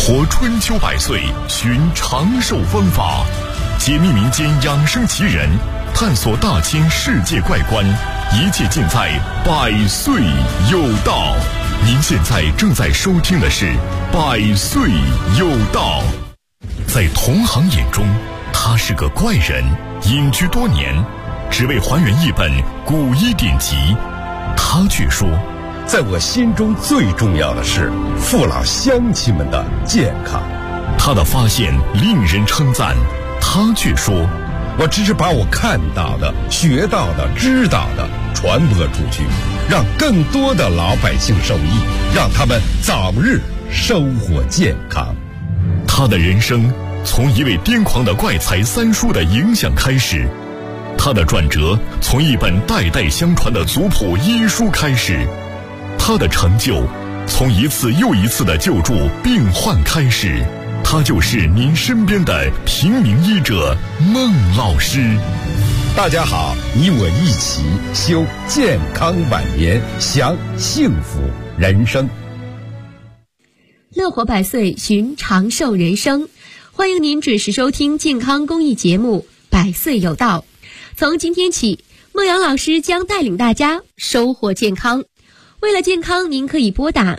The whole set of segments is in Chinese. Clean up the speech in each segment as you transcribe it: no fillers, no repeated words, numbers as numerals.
活春秋百岁，寻长寿方法，解密民间养生奇人，探索大千世界怪观，一切尽在百岁有道。您现在正在收听的是百岁有道。在同行眼中，他是个怪人，隐居多年，只为还原一本古医典籍。他却说， 在我心中最重要的是父老乡亲们的健康。 他的发现令人称赞，他却说， 我只是把我看到的、学到的、知道的传播出去，让更多的老百姓受益，让他们早日收获健康。 他的人生从一位癫狂的怪才三叔的影响开始，他的转折从一本代代相传的族谱医书开始，他的成就从一次又一次的救助病患开始。他就是您身边的平民医者孟老师。 大家好，你我一起修健康晚年，享幸福人生。 乐活百岁，寻长寿人生。欢迎您准时收听健康公益节目《百岁有道》。从今天起，孟阳老师将带领大家收获健康。为了健康，您可以拨打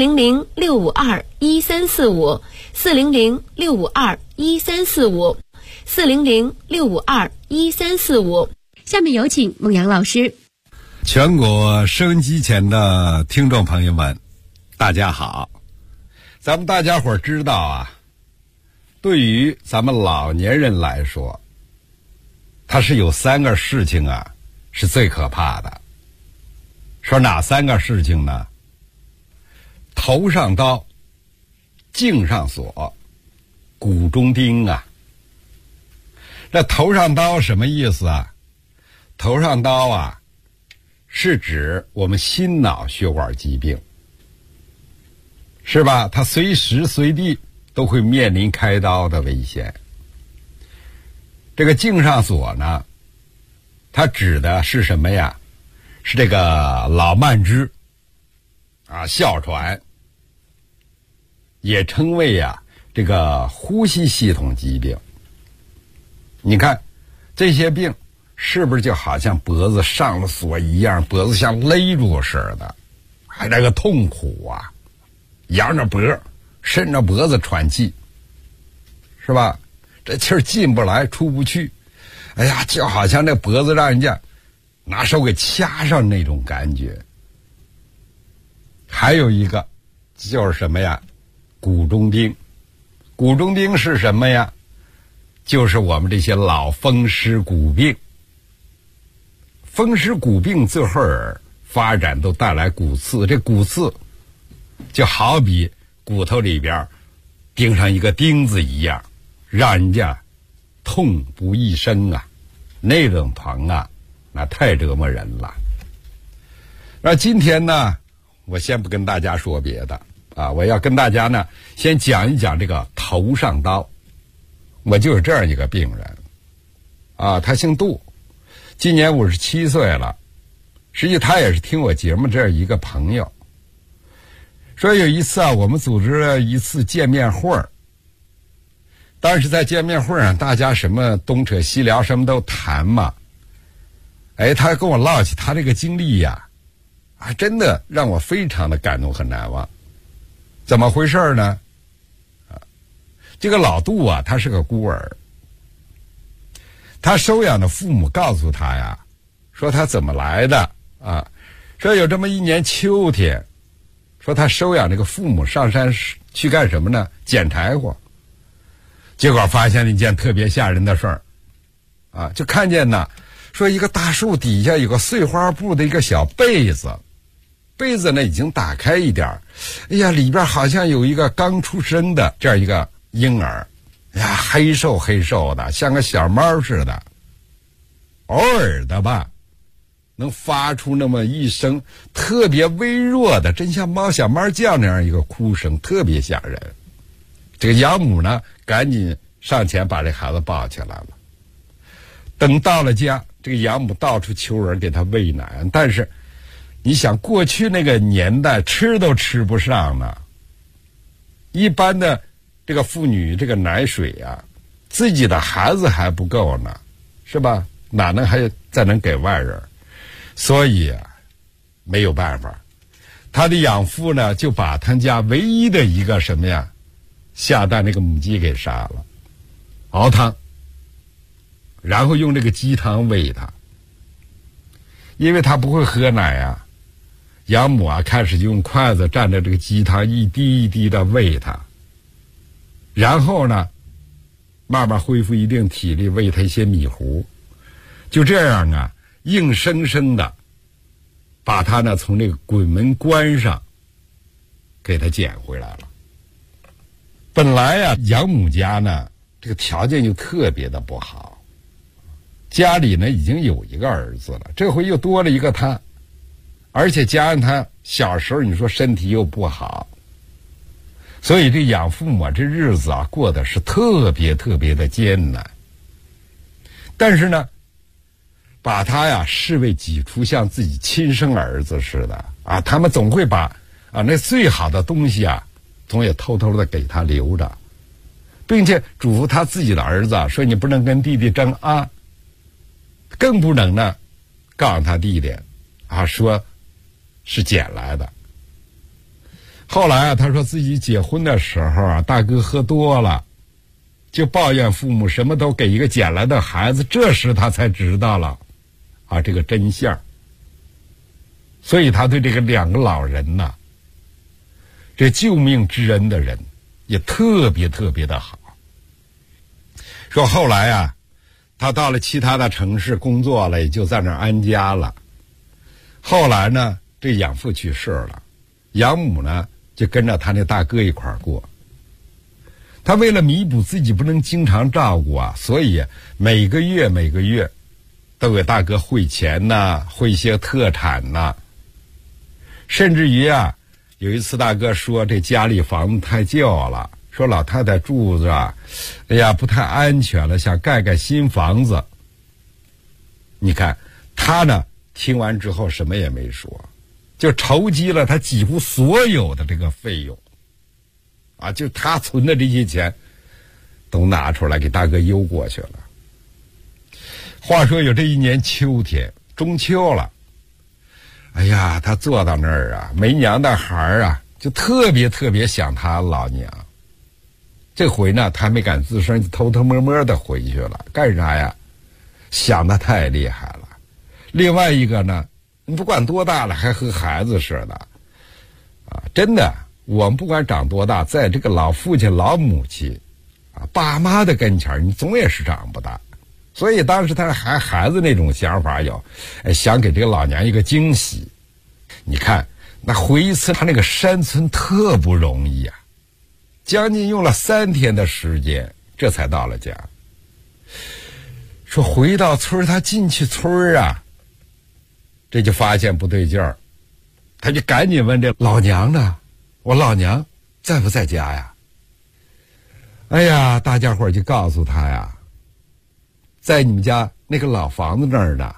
400-652-1345 400-652-1345 400-652-1345。下面有请孟阳老师。 全国收音机前的听众朋友们，大家好。咱们大家伙知道啊，对于咱们老年人来说，它是有3个事情啊是最可怕的。说哪3个事情呢？头上刀，颈上锁，骨中钉啊。这头上刀什么意思啊？头上刀啊，是指我们心脑血管疾病，是吧？它随时随地都会面临开刀的危险。这个颈上锁呢，它指的是什么呀？是这个老慢支啊，哮喘，也称为啊这个呼吸系统疾病。你看这些病是不是就好像脖子上了锁一样，脖子像勒住似的，还那个痛苦啊，扬着脖，伸着脖子喘气，是吧？这气儿进不来出不去，哎呀，就好像这脖子让人家拿手给掐上那种感觉。还有一个就是什么呀？骨中钉。骨中钉是什么呀？就是我们这些老风湿骨病。风湿骨病最后发展都带来骨刺，这骨刺就好比骨头里边钉上一个钉子一样，让人家痛不欲生啊，那种疼啊，那太折磨人了。那今天呢，我先不跟大家说别的啊，我要跟大家呢先讲一讲这个头上刀。我就是这样一个病人啊，他姓杜，今年57岁了。实际他也是听我节目这样一个朋友，说有一次啊，我们组织了一次见面会儿。当时在见面会上，大家什么东扯西聊，什么都谈嘛。哎，他跟我唠起他这个经历呀，啊，真的让我非常的感动和难忘。怎么回事呢？这个老杜啊，他是个孤儿，他收养的父母告诉他呀，说他怎么来的啊？说有这么一年秋天，说他收养这个父母上山去干什么呢？捡柴火。结果发现了一件特别吓人的事儿，啊，就看见呢，说一个大树底下有个碎花布的一个小被子，被子呢已经打开一点，哎呀，里边好像有一个刚出生的这样一个婴儿，哎呀，黑瘦黑瘦的，像个小猫似的，偶尔的吧，能发出那么一声特别微弱的，真像小猫叫那样一个哭声，特别吓人。这个养母呢，赶紧上前把这孩子抱起来了。等到了家，这个养母到处求人给他喂奶，但是你想过去那个年代吃都吃不上呢，一般的这个妇女这个奶水啊，自己的孩子还不够呢，是吧？哪能还再能给外人？所以啊，没有办法，他的养父呢就把他家唯一的一个什么呀，下蛋那个母鸡给杀了，熬汤，然后用这个鸡汤喂它。因为他不会喝奶啊，养母啊开始就用筷子蘸着这个鸡汤一滴一滴的喂它，然后呢慢慢恢复一定体力，喂它一些米糊，就这样啊硬生生的把它呢从这个鬼门关上给它捡回来了。本来呀养母家呢这个条件就特别的不好，家里呢已经有一个儿子了，这回又多了一个他，而且加上他小时候你说身体又不好，所以这养父母这日子啊过得是特别特别的艰难。但是呢把他呀视为己出，像自己亲生儿子似的啊，他们总会把那最好的东西啊总也偷偷的给他留着，并且嘱咐他自己的儿子啊说你不能跟弟弟争啊，更不能呢告诉他弟弟啊说是捡来的。后来啊他说自己结婚的时候啊大哥喝多了，就抱怨父母什么都给一个捡来的孩子，这时他才知道了这个真相。所以他对这个两个老人呐，这救命之恩的人也特别特别的好。说后来啊他到了其他的城市工作了，也就在那儿安家了。后来呢这养父去世了，养母呢就跟着他那大哥一块儿过。他为了弥补自己不能经常照顾啊，所以每个月都给大哥汇钱呐，汇一些特产呐。甚至于啊有一次大哥说这家里房子太旧了，说老太太住着哎呀不太安全了，想盖新房子。你看他呢听完之后什么也没说，就筹集了他几乎所有的这个费用啊，就他存的这些钱都拿出来给大哥邮过去了。话说有这一年秋天，中秋了，哎呀他坐到那儿啊，没娘的孩儿啊就特别特别想他老娘。这回呢他没敢吱声，就偷偷摸摸的回去了。干啥呀？想得太厉害了。另外一个呢，你不管多大了还和孩子似的啊！真的，我们不管长多大，在这个老父亲老母亲爸妈的跟前你总也是长不大。所以当时他还孩子那种想法有想给这个老娘一个惊喜。你看那回一次他那个山村特不容易啊，将近用了3天的时间这才到了家。说回到村他进去村啊，这就发现不对劲儿，他就赶紧问这老娘呢，我老娘在不在家呀？哎呀大家伙就告诉他呀，在你们家那个老房子那儿呢。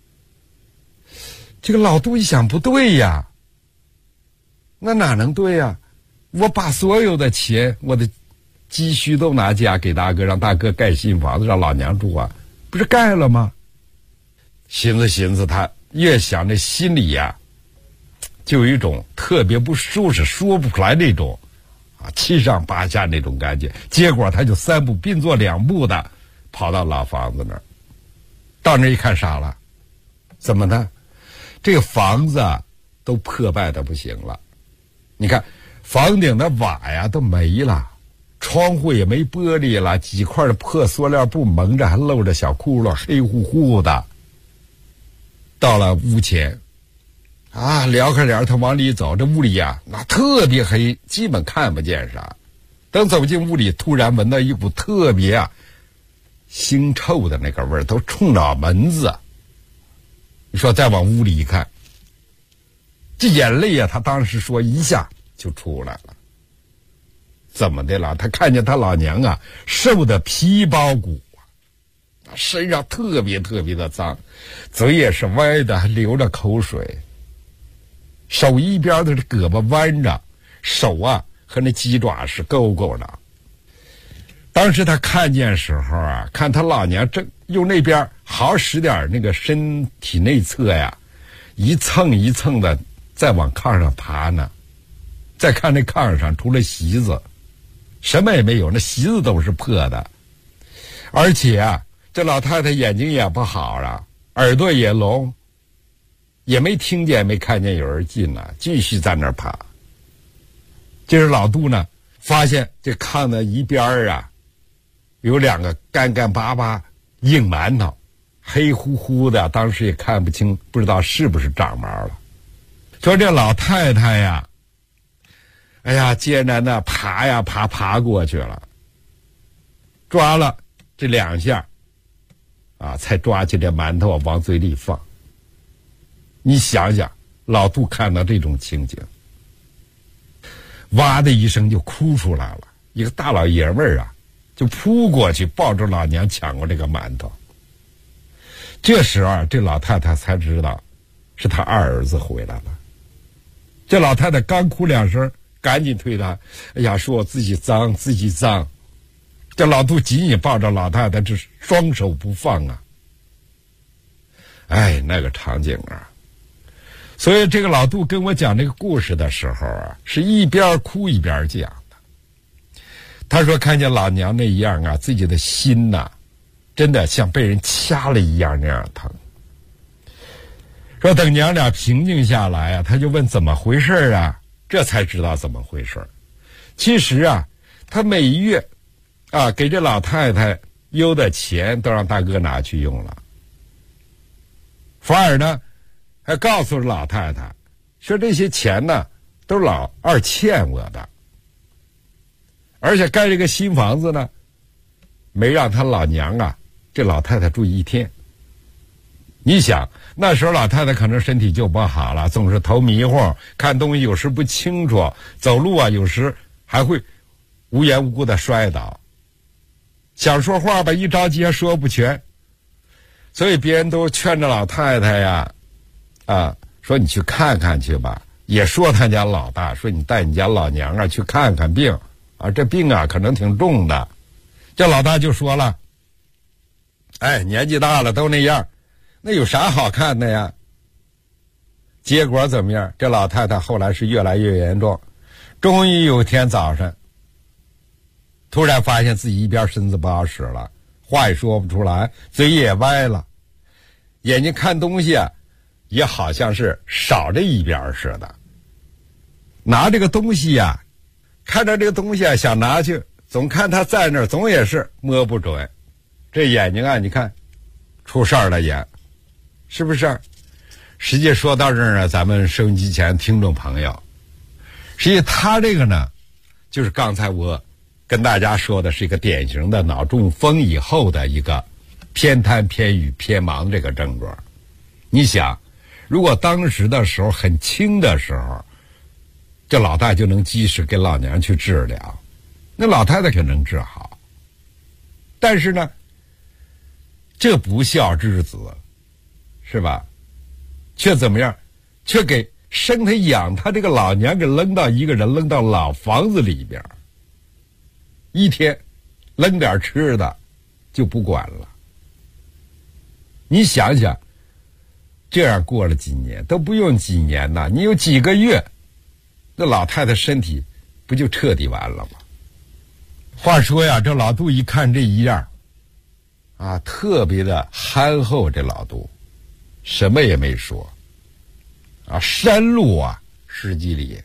这个老杜一想不对呀，那哪能对呀？我把所有的钱我的积蓄都拿家给大哥，让大哥盖新房子让老娘住啊，不是盖了吗？寻思他越想这心里呀就有一种特别不舒适说不出来那种七上八下那种感觉。结果他就3步并作2步的跑到老房子那儿。到那一看傻了，怎么呢？这个房子都破败的不行了。你看房顶的瓦呀都没了，窗户也没玻璃了，几块的破塑料布蒙着，还露着小窟窿，黑乎乎的。到了屋前撩开帘他往里走，这屋里呀那特别黑，基本看不见啥。等走进屋里，突然闻到一股特别腥臭的那个味儿，都冲着门子。你说再往屋里一看，这眼泪他当时说一下就出来了。怎么的了？他看见他老娘瘦的皮包骨，身上特别特别的脏，嘴也是歪的，还流着口水，手一边的胳膊弯着，手和那鸡爪是勾勾的。 当时他看见时候啊，看他老娘正用那边好使点那个身体内侧呀，一蹭一蹭的再往炕上爬呢。再看那炕上除了席子什么也没有，那席子都是破的。而且啊，这老太太眼睛也不好了，耳朵也聋，也没听见没看见有人进来，继续在那儿爬。这是老杜呢，发现这炕的一边啊有2个干干巴巴硬馒头，黑乎乎的，当时也看不清，不知道是不是长毛了。说这老太太呀，哎呀，艰难的爬呀爬过去了，抓了这2下啊，才抓起这馒头往嘴里放。你想想，老杜看到这种情景，哇的一声就哭出来了。一个大老爷们儿啊，就扑过去抱着老娘抢过这个馒头。这时候这老太太才知道是他二儿子回来了。这老太太刚哭2声，赶紧推他，哎呀，说我自己脏自己脏。这老杜紧紧抱着老太太，这双手不放啊。哎，那个场景啊。所以这个老杜跟我讲这个故事的时候啊，是一边哭一边讲的。他说看见老娘那样啊，自己的心呐，真的像被人掐了一样那样疼。说等娘俩平静下来啊，他就问怎么回事啊，这才知道怎么回事。其实啊，他每月啊给这老太太邮的钱都让大哥拿去用了，反而呢还告诉老太太说这些钱呢都是老二欠我的，而且盖这个新房子呢没让他老娘啊这老太太住1天。你想那时候老太太可能身体就不好了，总是头迷糊，看东西有时不清楚，走路啊有时还会无缘无故的摔倒，想说话吧一着急还说不全。所以别人都劝着老太太呀说你去看看去吧，也说他家老大说你带你家老娘啊去看看病啊，这病啊可能挺重的。这老大就说了，哎，年纪大了都那样，那有啥好看的呀？结果怎么样？这老太太后来是越来越严重，终于有一天早上突然发现自己一边身子不好使了，话也说不出来，嘴也歪了，眼睛看东西啊也好像是少这一边似的。拿这个东西啊，看着这个东西啊想拿去，总看他在那儿，总也是摸不准。这眼睛啊你看出事儿了也，是不是？实际说到这儿呢，咱们收音机前听众朋友，实际他这个呢就是刚才我跟大家说的是一个典型的脑中风以后的一个偏瘫偏语偏盲这个症状。你想如果当时的时候很轻的时候，这老大就能及时给老娘去治疗，那老太太可能治好。但是呢这不孝之子是吧，却怎么样，却给生他养他这个老娘给扔到一个人扔到老房子里边，1天扔点吃的就不管了。你想想这样过了几年，都不用几年呐，你有几个月，那老太太身体不就彻底完了吗？话说呀，这老杜一看这一样啊，特别的憨厚，这老杜什么也没说啊，山路啊10几里，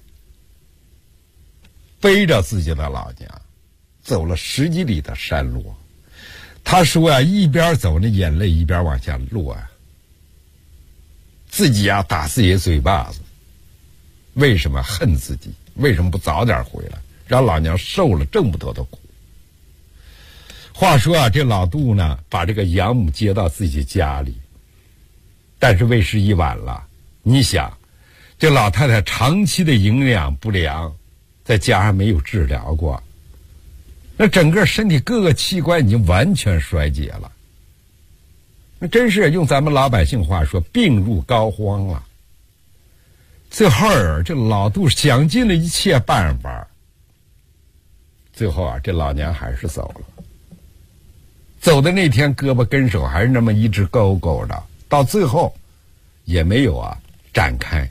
背着自己的老娘走了10几里的山路。他说啊，一边走那眼泪一边往下落啊，自己啊打自己嘴巴子。为什么恨自己？为什么不早点回来，让老娘受了这么多的苦？话说啊，这老杜呢把这个养母接到自己家里，但是为时已晚了。你想这老太太长期的营养不良，再加上没有治疗过，那整个身体各个器官已经完全衰竭了，那真是用咱们老百姓话说，病入膏肓了。最后这老杜想尽了一切办法，最后啊这老娘还是走了。 走的那天胳膊跟手还是那么一直勾勾的，到最后也没有展开。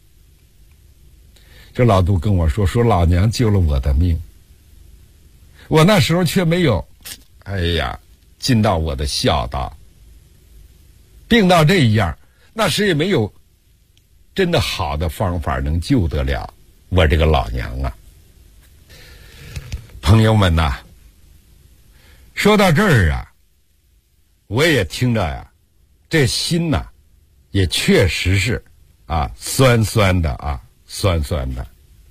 这老杜跟我说老娘救了我的命，我那时候却没有尽到我的孝道。病到这一样，那时也没有真的好的方法能救得了我这个老娘啊。朋友们呐，说到这儿我也听着这心呐也确实是酸酸的酸酸的。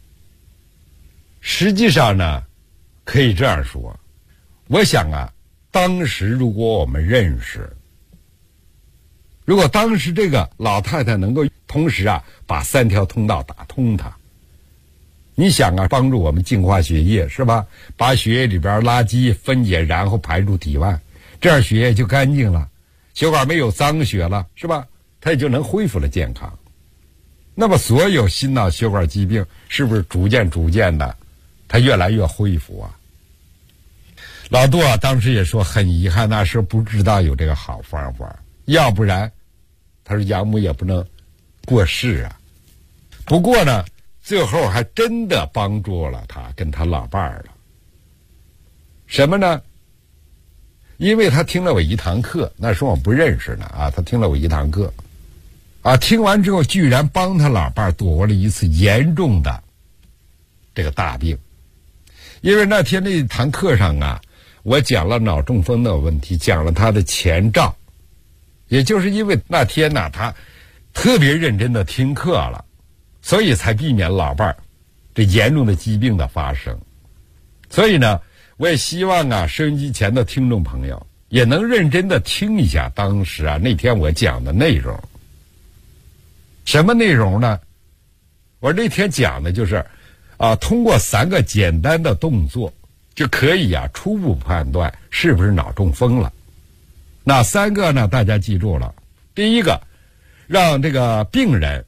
实际上呢，可以这样说，我想当时如果我们认识，如果当时这个老太太能够同时把3条通道打通它，你想帮助我们净化血液是吧？把血液里边垃圾分解，然后排入体外，这样血液就干净了，血管没有脏血了是吧？它也就能恢复了健康。那么所有心脑血管疾病是不是逐渐的它越来越恢复老杜当时也说很遗憾，那时候不知道有这个好方法，要不然他说养母也不能过世不过呢，最后还真的帮助了他跟他老伴儿了。什么呢？因为他听了我一堂课，那时候我不认识呢他听了我一堂课听完之后居然帮他老伴儿躲过了一次严重的这个大病。因为那天那堂课上我讲了脑中风的问题，讲了他的前兆，也就是因为那天他特别认真的听课了，所以才避免老伴儿这严重的疾病的发生。所以呢，我也希望收音机前的听众朋友也能认真的听一下当时那天我讲的内容。什么内容呢？我那天讲的就是通过3个简单的动作就可以初步判断是不是脑中风了。哪3个呢？大家记住了。第一个，让这个病人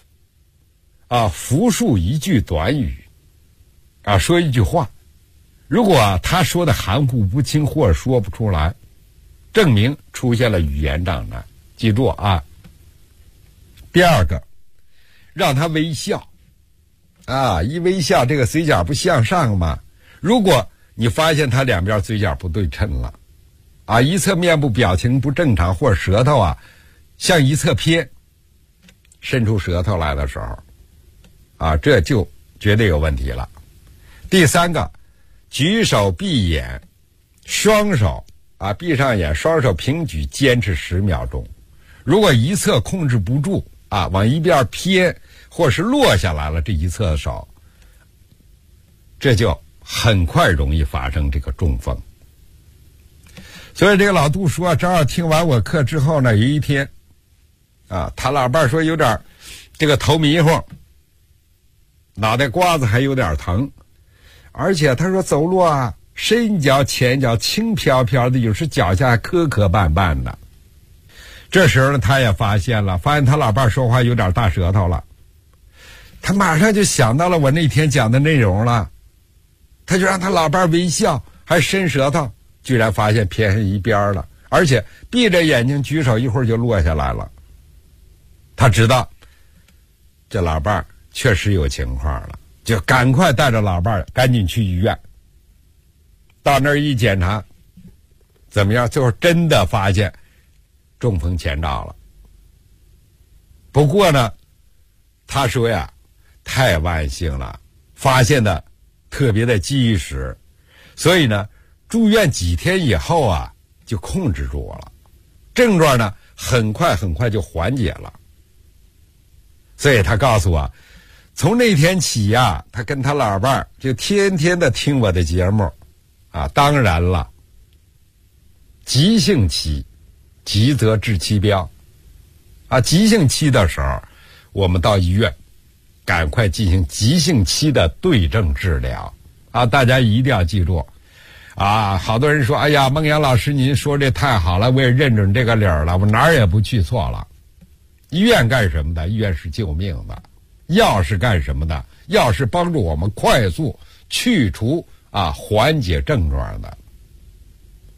复述一句短语说一句话，如果他说的含糊不清或者说不出来，证明出现了语言障碍。记住第二个，让他微笑一微笑这个嘴角不向上吗？如果你发现他两边嘴角不对称了一侧面部表情不正常，或者舌头向一侧偏，伸出舌头来的时候这就绝对有问题了。第3个，举手闭眼，双手闭上眼，双手平举，坚持10秒钟。如果一侧控制不住往一边偏，或是落下来了这一侧的手，这就很快容易发生这个中风。所以这个老杜说正好听完我课之后呢，有一天他老伴说有点这个头迷糊，脑袋瓜子还有点疼，而且他说走路深脚前脚轻飘飘的，有时脚下还磕磕绊绊的。这时候呢，他也发现他老伴说话有点大舌头了，他马上就想到了我那天讲的内容了，他就让他老伴微笑，还伸舌头，居然发现偏向一边了，而且闭着眼睛举手，一会儿就落下来了。他知道这老伴确实有情况了，就赶快带着老伴赶紧去医院。到那儿一检查，怎么样？最后真的发现中风前兆了。不过呢，他说太万幸了，发现的特别的及时，所以呢，住院几天以后就控制住了，症状呢很快就缓解了。所以他告诉我，从那天起他跟他老伴就天天的听我的节目当然了，急性期急则治其标急性期的时候，我们到医院赶快进行急性期的对症治疗大家一定要记住好多人说哎呀，孟阳老师您说这太好了，我也认准这个理儿了，我哪儿也不去错了。医院干什么的？医院是救命的。药是干什么的？药是帮助我们快速去除缓解症状的。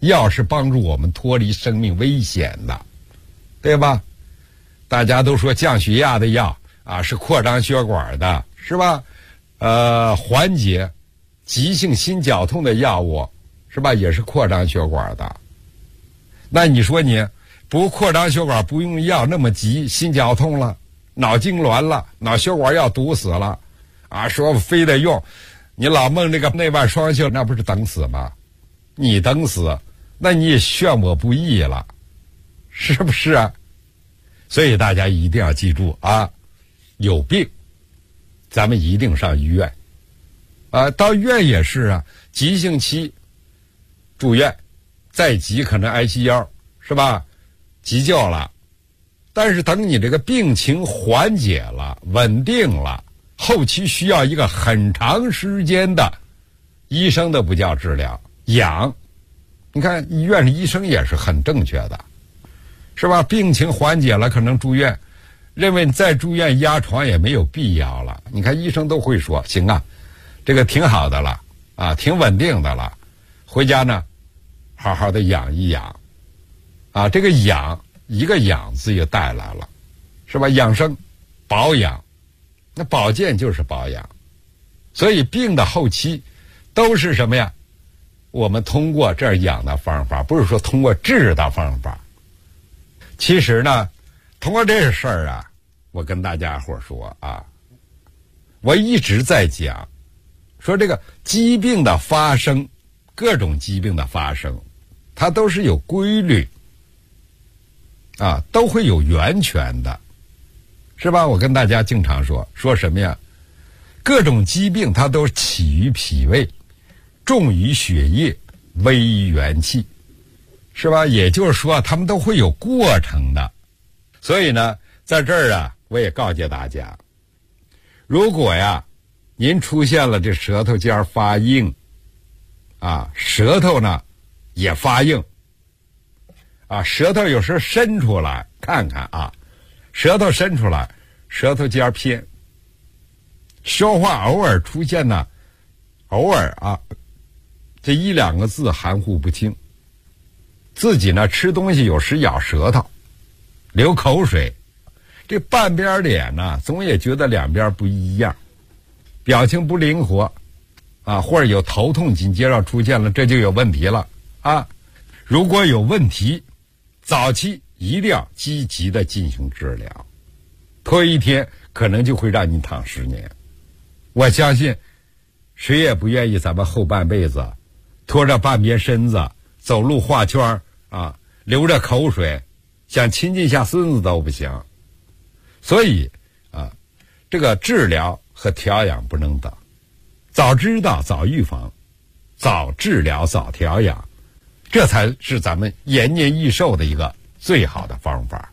药是帮助我们脱离生命危险的，对吧？大家都说降血压的药啊是扩张血管的，是吧？缓解急性心绞痛的药物是吧，也是扩张血管的。那你说你不扩张血管，不用药，那么急，心绞痛了，脑痉挛了，脑血管要堵死了啊，说非得用，你老梦这个内外双修，那不是等死吗？你等死，那你也劝我不义了，是不是啊？所以大家一定要记住啊，有病咱们一定上医院啊，到医院也是啊，急性期住院，再急可能 ICU 是吧，急救了，但是等你这个病情缓解了，稳定了，后期需要一个很长时间的，医生都不叫治疗，养。你看医院的医生也是很正确的，是吧？病情缓解了可能住院，认为再住院压床也没有必要了。你看医生都会说行啊，这个挺好的了啊，挺稳定的了，回家呢好好的养一养啊，这个养一个养字就带来了，是吧？养生保养，那保健就是保养，所以病的后期都是什么呀？我们通过这儿养的方法，不是说通过治的方法。其实呢，通过这事儿啊，我跟大家伙说啊，我一直在讲，说这个疾病的发生，各种疾病的发生，它都是有规律啊，都会有源泉的，是吧？我跟大家经常说什么呀？各种疾病它都起于脾胃，重于血液，微于元气，是吧？也就是说他们都会有过程的。所以呢，在这儿啊，我也告诫大家，如果呀您出现了这舌头尖发硬啊，舌头呢也发硬啊，舌头有时候伸出来看看啊，舌头伸出来，舌头尖偏，说话偶尔出现呢，偶尔啊这一两个字含糊不清，自己呢吃东西有时咬舌头，流口水，这半边脸呢总也觉得两边不一样，表情不灵活啊，或者有头痛紧接着出现了，这就有问题了啊！如果有问题，早期一定要积极的进行治疗，拖一天可能就会让你躺10年。我相信谁也不愿意咱们后半辈子拖着半边身子走路画圈啊，流着口水，想亲近下孙子都不行。所以啊，这个治疗和调养不能等，早知道早预防，早治疗早调养，这才是咱们延年益寿的一个最好的方法。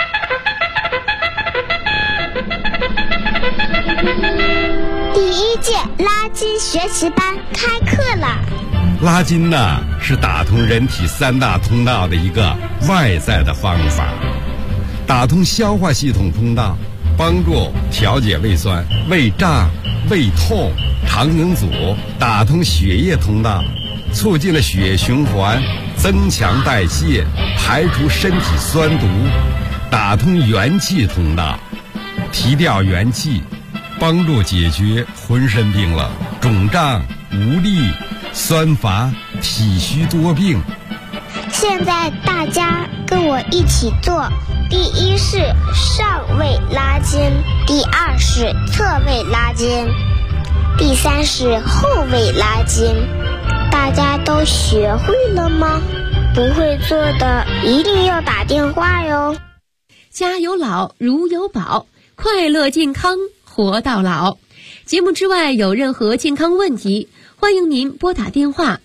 第1届拉筋学习班开课了。 拉筋呢，是打通人体3大通道的一个外在的方法，打通消化系统通道，帮助调节胃酸、胃胀、胃痛、肠梗阻，打通血液通道，促进了血液循环，增强代谢，排除身体酸毒，打通元气通道，提调元气，帮助解决浑身冰冷、肿胀、无力、酸乏、体虚多病。 现在大家跟我一起做，第1是上位拉筋，第2是侧位拉筋，第3是后位拉筋。大家都学会了吗？不会做的一定要打电话哟。 家有老如有宝，快乐健康活到老。节目之外有任何健康问题，欢迎您拨打电话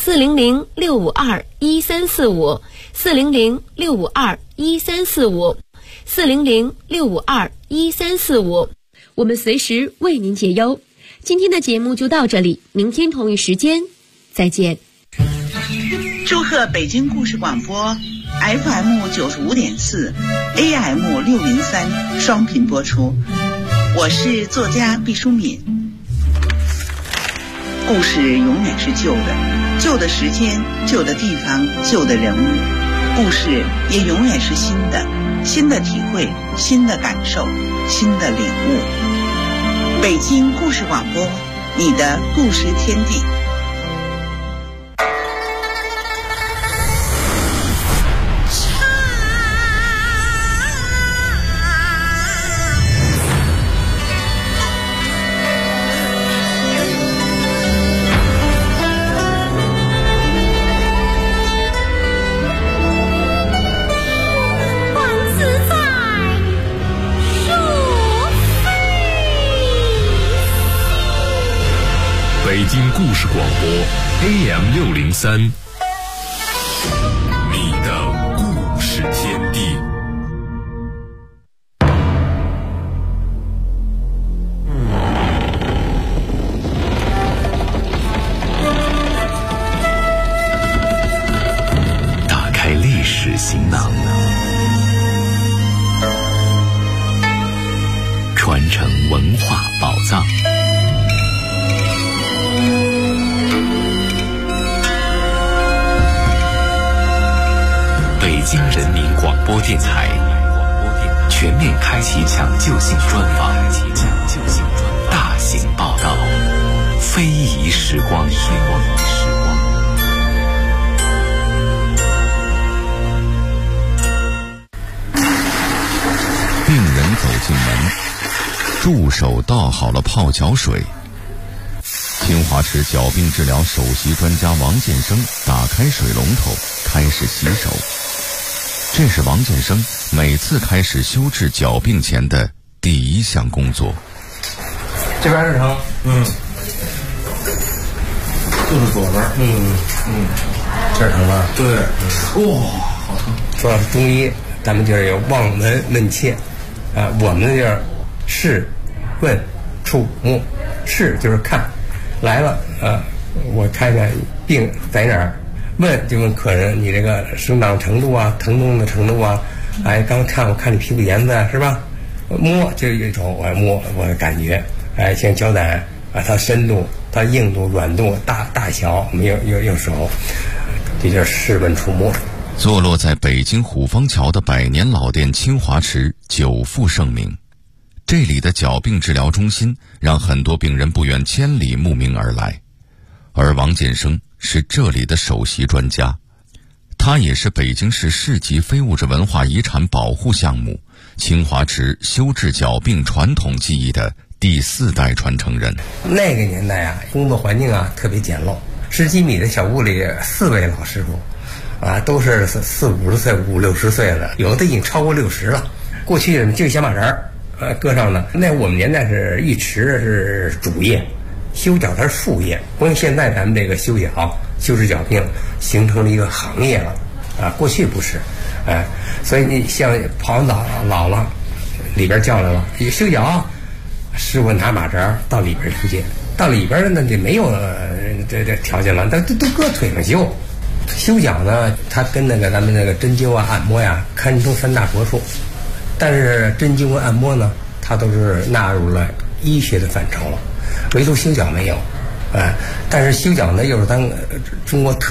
400-652-1345 400-652-1345 400-652-1345，我们随时为您解忧。今天的节目就到这里，明天同一时间再见。 祝贺北京故事广播 FM 95.4 AM 603双频播出，我是作家毕淑敏。故事永远是旧的， 旧的时间、旧的地方、旧的人物，故事也永远是新的，新的体会，新的感受，新的领悟。北京故事广播，你的故事天地。 北京故事广播 AM603， 你的故事天地。打开历史行囊，传承文化宝藏。北京人民广播电台全面开启抢救性专访，大型报道，非遗时光。病人走进门，助手倒好了泡脚水。清华池脚病治疗首席专家王建生打开水龙头，开始洗手。这是王建生每次开始修治脚病前的第一项工作。 这边是疼，就是左边，这儿疼了，对，哇，好疼。说到中医，咱们就是有望闻问切，我们就是视、问、触、摸。视就是看，来了，我看看病在哪儿。问就问客人你这个生长程度啊，疼痛的程度啊，刚看我看你皮肤颜色是吧？摸就一瞅，我摸我的感觉，像脚胆它深度、它硬度、软度、大小，我们用手，这叫视问触摸。 坐落在北京虎坊桥的百年老店清华池久负盛名，这里的脚病治疗中心让很多病人不远千里慕名而来，而王建生是这里的首席专家，他也是北京市市级非物质文化遗产保护项目清华池修治脚病传统技艺的第4代传承人。 那个年代啊，工作环境啊特别简陋，10几米的小屋里4位老师傅，都是40、50岁、50、60岁了，有的已经超过60了。过去就小马扎搁上呢。那我们年代是浴池是主业，修脚它是副业。不像现在咱们这个修脚、修治脚病形成了一个行业了，过去不是，所以你像跑完澡老了，里边叫来了修脚，师傅拿马扎到里边去，到里边呢就没有这条件了，都搁腿上修。修脚呢，它跟那个咱们那个针灸啊、按摩呀，堪称3大国术。但是针灸和按摩呢，它都是纳入了医学的范畴了，唯独修脚没有，但是修脚呢又是咱中国特